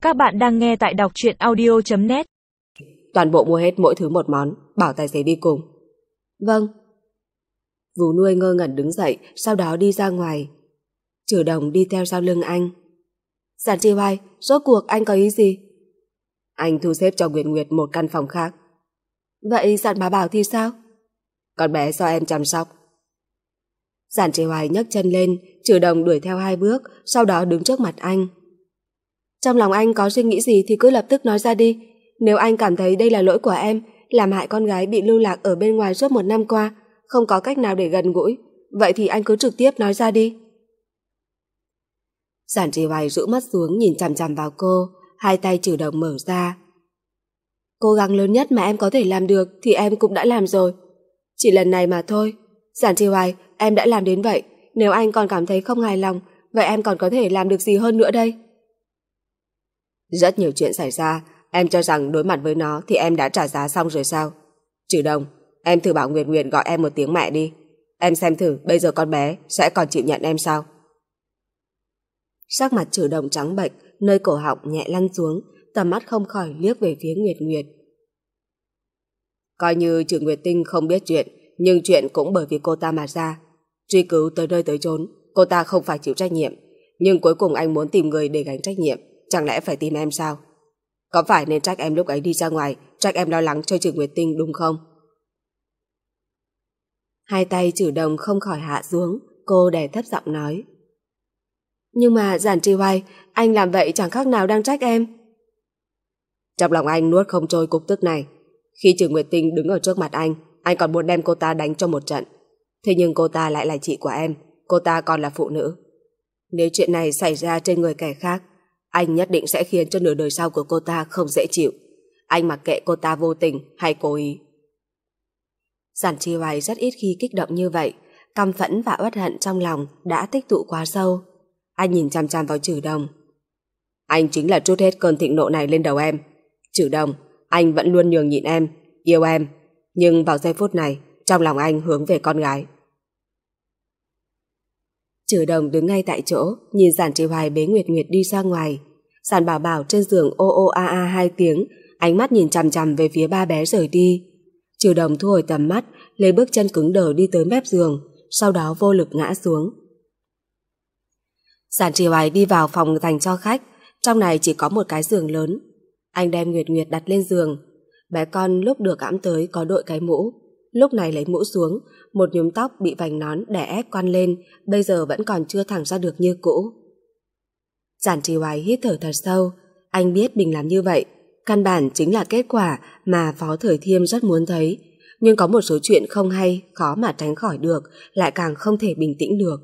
Các bạn đang nghe tại đọc truyện audio.net. Toàn bộ mua hết mỗi thứ một món, bảo tài xế đi cùng. Vâng. Vú nuôi ngơ ngẩn đứng dậy, sau đó đi ra ngoài. Trừ Đồng đi theo sau lưng anh. Giản Chi Hoài, rốt cuộc anh có ý gì? Anh thu xếp cho Nguyệt Nguyệt một căn phòng khác. Vậy Giản bà Bảo thì sao? Con bé do em chăm sóc. Giản Chi Hoài nhấc chân lên, Trừ Đồng đuổi theo 2 bước, sau đó đứng trước mặt anh. Trong lòng anh có suy nghĩ gì thì cứ lập tức nói ra đi. Nếu anh cảm thấy đây là lỗi của em, làm hại con gái bị lưu lạc ở bên ngoài suốt 1 năm qua, không có cách nào để gần gũi, vậy thì anh cứ trực tiếp nói ra đi. Giản Chi Hoài rũ mắt xuống nhìn chằm chằm vào cô, 2 tay Trừ Đồng mở ra. Cố gắng lớn nhất mà em có thể làm được thì em cũng đã làm rồi. Chỉ lần này mà thôi. Giản Chi Hoài, em đã làm đến vậy. Nếu anh còn cảm thấy không hài lòng, vậy em còn có thể làm được gì hơn nữa đây? Rất nhiều chuyện xảy ra, em cho rằng đối mặt với nó thì em đã trả giá xong rồi sao? Trừ Đồng, em thử bảo Nguyệt Nguyệt gọi em một tiếng mẹ đi. Em xem thử bây giờ con bé sẽ còn chịu nhận em sao? Sắc mặt Trừ Đồng trắng bệch, nơi cổ họng nhẹ lăn xuống, tầm mắt không khỏi liếc về phía Nguyệt Nguyệt. Coi như Trừ Nguyệt Tinh không biết chuyện, nhưng chuyện cũng bởi vì cô ta mà ra. Truy cứu tới nơi tới chốn, cô ta không phải chịu trách nhiệm, nhưng cuối cùng anh muốn tìm người để gánh trách nhiệm, chẳng lẽ phải tìm em sao? Có phải nên trách em lúc ấy đi ra ngoài, trách em lo lắng cho Trừ Nguyệt Tinh đúng không? 2 tay Trừ Đồng không khỏi hạ xuống, cô đè thấp giọng nói. Nhưng mà Giản Chi Hoài, anh làm vậy chẳng khác nào đang trách em. Trong lòng anh nuốt không trôi cục tức này. Khi Trừ Nguyệt Tinh đứng ở trước mặt anh còn muốn đem cô ta đánh cho một trận. Thế nhưng cô ta lại là chị của em, cô ta còn là phụ nữ. Nếu chuyện này xảy ra trên người kẻ khác, anh nhất định sẽ khiến cho nửa đời sau của cô ta không dễ chịu. Anh mặc kệ cô ta vô tình hay cố ý. Giản Chi Hoài rất ít khi kích động như vậy, căm phẫn và uất hận trong lòng đã tích tụ quá sâu. Anh nhìn chằm chằm vào Trừ Đồng. Anh chính là trút hết cơn thịnh nộ này lên đầu em. Trừ Đồng, anh vẫn luôn nhường nhịn em, yêu em, nhưng vào giây phút này, trong lòng anh hướng về con gái. Trừ Đồng đứng ngay tại chỗ, nhìn Giản Chi Hoài bế Nguyệt Nguyệt đi ra ngoài. Giản Bảo Bảo trên giường ô ô a a 2 tiếng, ánh mắt nhìn chằm chằm về phía ba bé rời đi. Trừ Đồng thu hồi tầm mắt, lấy bước chân cứng đờ đi tới mép giường, sau đó vô lực ngã xuống. Giản Chi Hoài đi vào phòng dành cho khách, trong này chỉ có một cái giường lớn. Anh đem Nguyệt Nguyệt đặt lên giường. Bé con lúc được ẵm tới có đội cái mũ, lúc này lấy mũ xuống, một nhúm tóc bị vành nón đè ép quăn lên, bây giờ vẫn còn chưa thẳng ra được như cũ. Giản Chi Hoài hít thở thật sâu, anh biết mình làm như vậy căn bản chính là kết quả mà Phó Thời Thiêm rất muốn thấy, nhưng có một số chuyện không hay, khó mà tránh khỏi được, lại càng không thể bình tĩnh được.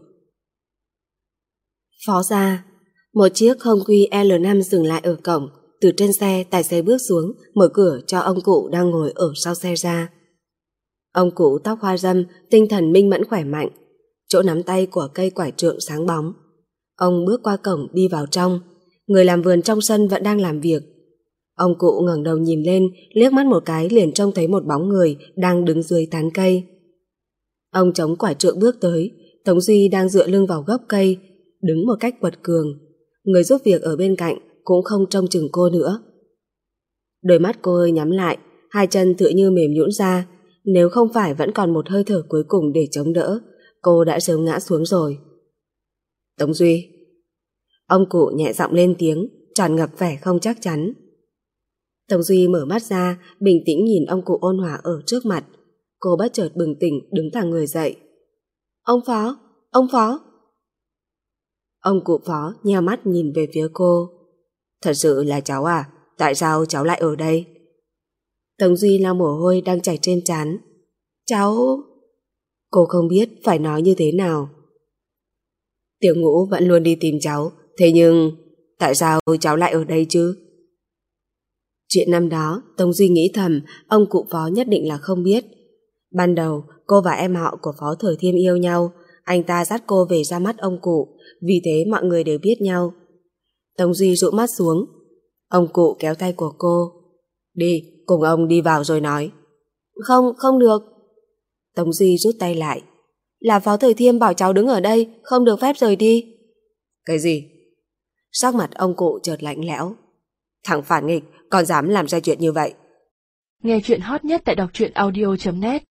Phó gia, một chiếc Honda L5 dừng lại ở cổng. Từ trên xe, tài xế bước xuống, mở cửa cho ông cụ đang ngồi ở sau xe ra. Ông cụ tóc hoa râm, tinh thần minh mẫn khỏe mạnh, chỗ nắm tay của cây quải trượng sáng bóng. Ông bước qua cổng đi vào trong, người làm vườn trong sân vẫn đang làm việc. Ông cụ ngẩng đầu nhìn lên, liếc mắt một cái liền trông thấy một bóng người đang đứng dưới tán cây. Ông chống quải trượng bước tới, Tống Duy đang dựa lưng vào gốc cây, đứng một cách quật cường. Người giúp việc ở bên cạnh cũng không trông chừng cô nữa. Đôi mắt cô hơi nhắm lại, 2 chân tựa như mềm nhũn ra, nếu không phải vẫn còn một hơi thở cuối cùng để chống đỡ, cô đã sớm ngã xuống rồi. Tống Duy. Ông cụ nhẹ giọng lên tiếng, tràn ngập vẻ không chắc chắn. Tống Duy mở mắt ra, bình tĩnh nhìn ông cụ ôn hòa ở trước mặt. Cô bất chợt bừng tỉnh, đứng thẳng người dậy. Ông Phó, ông Phó. Ông cụ Phó nheo mắt nhìn về phía cô. Thật sự là cháu à? Tại sao cháu lại ở đây? Tống Duy lau mồ hôi đang chảy trên trán. Cháu... Cô không biết phải nói như thế nào. Tiểu Ngũ vẫn luôn đi tìm cháu, thế nhưng tại sao cháu lại ở đây chứ? Chuyện năm đó, Tống Duy nghĩ thầm ông cụ Phó nhất định là không biết. Ban đầu, cô và em họ của Phó Thời Thiêm yêu nhau, anh ta dắt cô về ra mắt ông cụ, vì thế mọi người đều biết nhau. Tống Duy rũ mắt xuống. Ông cụ kéo tay của cô. Đi, cùng ông đi vào rồi nói. Không, không được. Tống Duy rút tay lại. Là Phó Thời Thiêm bảo cháu đứng ở đây, không được phép rời đi. Cái gì? Sắc mặt ông cụ chợt lạnh lẽo. Thằng phản nghịch, còn dám làm ra chuyện như vậy. Nghe chuyện hot nhất tại đọc truyện audio.net